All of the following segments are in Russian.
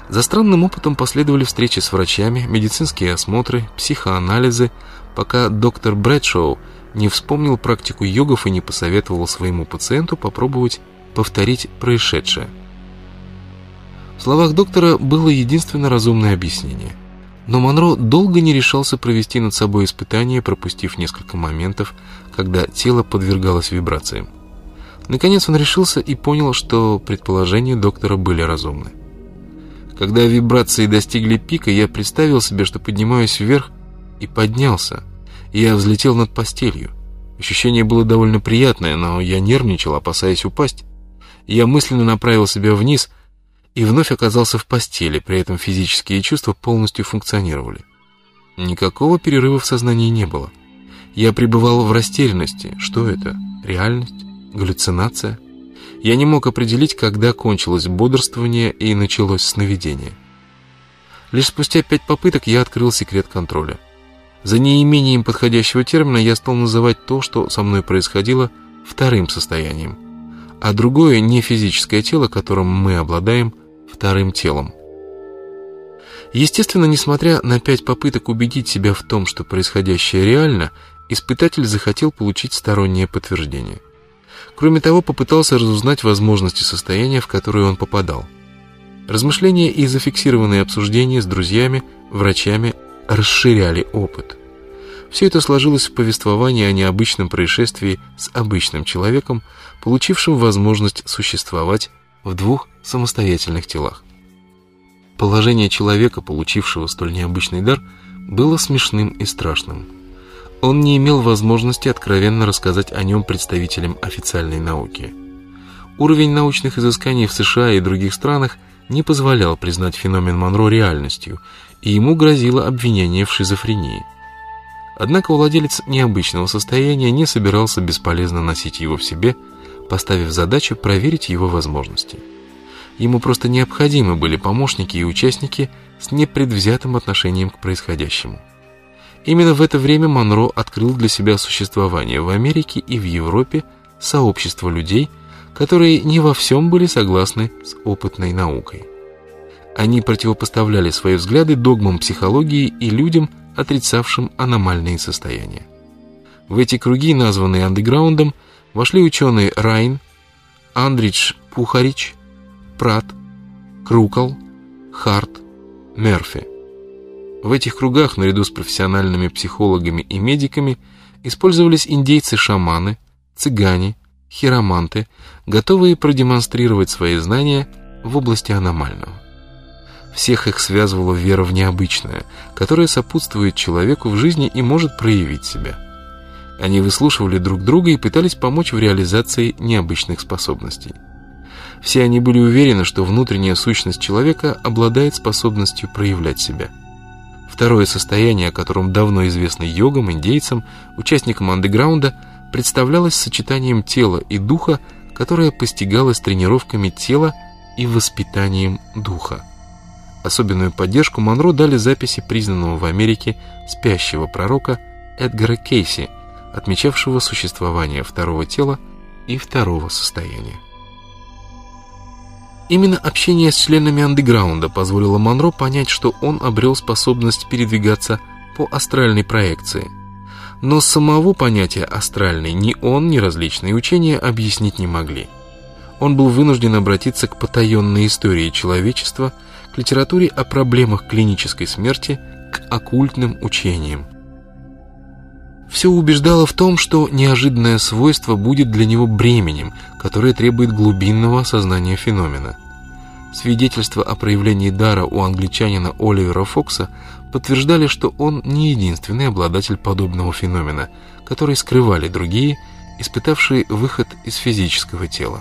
За странным опытом последовали встречи с врачами, медицинские осмотры, психоанализы, пока доктор Брэдшоу не вспомнил практику йогов и не посоветовал своему пациенту попробовать повторить происшедшее. В словах доктора было единственно разумное объяснение. Но Монро долго не решался провести над собой испытание, пропустив несколько моментов, когда тело подвергалось вибрациям. Наконец он решился и понял, что предположения доктора были разумны. Когда вибрации достигли пика, я представил себе, что поднимаюсь вверх, и поднялся. Я взлетел над постелью. Ощущение было довольно приятное, но я нервничал, опасаясь упасть. Я мысленно направил себя вниз и вновь оказался в постели, при этом физические чувства полностью функционировали. Никакого перерыва в сознании не было. Я пребывал в растерянности. Что это? Реальность? Галлюцинация? Я не мог определить, когда кончилось бодрствование и началось сновидение. Лишь спустя 5 попыток я открыл секрет контроля. За неимением подходящего термина я стал называть то, что со мной происходило, вторым состоянием, а другое, не физическое тело, которым мы обладаем, вторым телом. Естественно, несмотря на 5 попыток убедить себя в том, что происходящее реально, испытатель захотел получить стороннее подтверждение. Кроме того, попытался разузнать возможности состояния, в которое он попадал. Размышления и зафиксированные обсуждения с друзьями, врачами расширяли опыт. Все это сложилось в повествование о необычном происшествии с обычным человеком, получившим возможность существовать в 2 самостоятельных телах. Положение человека, получившего столь необычный дар, было смешным и страшным. Он не имел возможности откровенно рассказать о нем представителям официальной науки. Уровень научных изысканий в США и других странах не позволял признать феномен Монро реальностью, и ему грозило обвинение в шизофрении. Однако владелец необычного состояния не собирался бесполезно носить его в себе, поставив задачу проверить его возможности. Ему просто необходимы были помощники и участники с непредвзятым отношением к происходящему. Именно в это время Монро открыл для себя существование в Америке и в Европе сообщество людей, которые не во всем были согласны с опытной наукой. Они противопоставляли свои взгляды догмам психологии и людям, отрицавшим аномальные состояния. В эти круги, названные андеграундом, вошли ученые Райн, Андридж Пухарич, Пратт, Крукал, Харт, Мерфи. В этих кругах, наряду с профессиональными психологами и медиками, использовались индейцы-шаманы, цыгане, хироманты, готовые продемонстрировать свои знания в области аномального. Всех их связывала вера в необычное, которая сопутствует человеку в жизни и может проявить себя. Они выслушивали друг друга и пытались помочь в реализации необычных способностей. Все они были уверены, что внутренняя сущность человека обладает способностью проявлять себя. Второе состояние, о котором давно известно йогам, индейцам, участникам андеграунда, представлялось сочетанием тела и духа, которое постигалось тренировками тела и воспитанием духа. Особенную поддержку Монро дали записи признанного в Америке спящего пророка Эдгара Кейси, отмечавшего существование второго тела и второго состояния. Именно общение с членами андеграунда позволило Монро понять, что он обрел способность передвигаться по астральной проекции. Но самого понятия астральной ни он, ни различные учения объяснить не могли. Он был вынужден обратиться к потаенной истории человечества, к литературе о проблемах клинической смерти, к оккультным учениям. Все убеждало в том, что неожиданное свойство будет для него бременем, которое требует глубинного осознания феномена. Свидетельства о проявлении дара у англичанина Оливера Фокса подтверждали, что он не единственный обладатель подобного феномена, который скрывали другие, испытавшие выход из физического тела.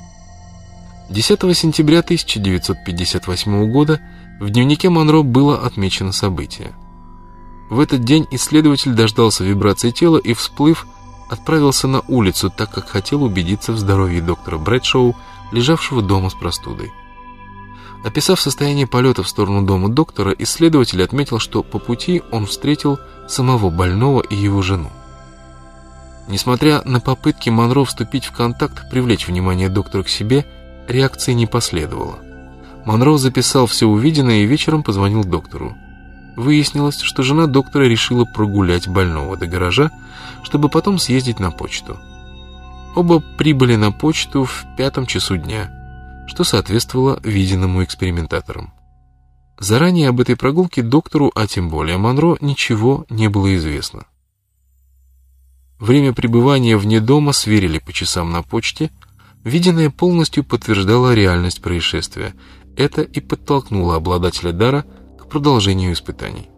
10 сентября 1958 года в дневнике Монро было отмечено событие. В этот день исследователь дождался вибрации тела и, всплыв, отправился на улицу, так как хотел убедиться в здоровье доктора Брэдшоу, лежавшего дома с простудой. Описав состояние полета в сторону дома доктора, исследователь отметил, что по пути он встретил самого больного и его жену. Несмотря на попытки Монро вступить в контакт, привлечь внимание доктора к себе, реакции не последовало. Монро записал все увиденное и вечером позвонил доктору. Выяснилось, что жена доктора решила прогулять больного до гаража, чтобы потом съездить на почту. Оба прибыли на почту в 5 часу дня, что соответствовало виденному экспериментаторам. Заранее об этой прогулке доктору, а тем более Монро, ничего не было известно. Время пребывания вне дома сверили по часам на почте. Виденное полностью подтверждало реальность происшествия. Это и подтолкнуло обладателя дара к продолжению испытаний.